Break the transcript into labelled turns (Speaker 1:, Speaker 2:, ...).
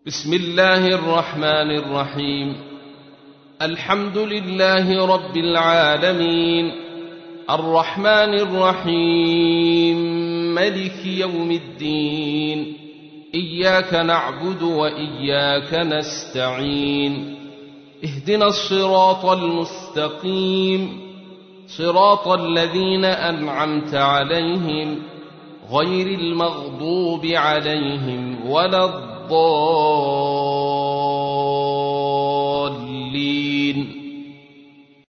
Speaker 1: بسم الله الرحمن الرحيم. الحمد لله رب العالمين، الرحمن الرحيم، ملك يوم الدين. إياك نعبد وإياك نستعين. اهدنا الصراط المستقيم، صراط الذين أنعمت عليهم غير المغضوب عليهم ولا الضالين.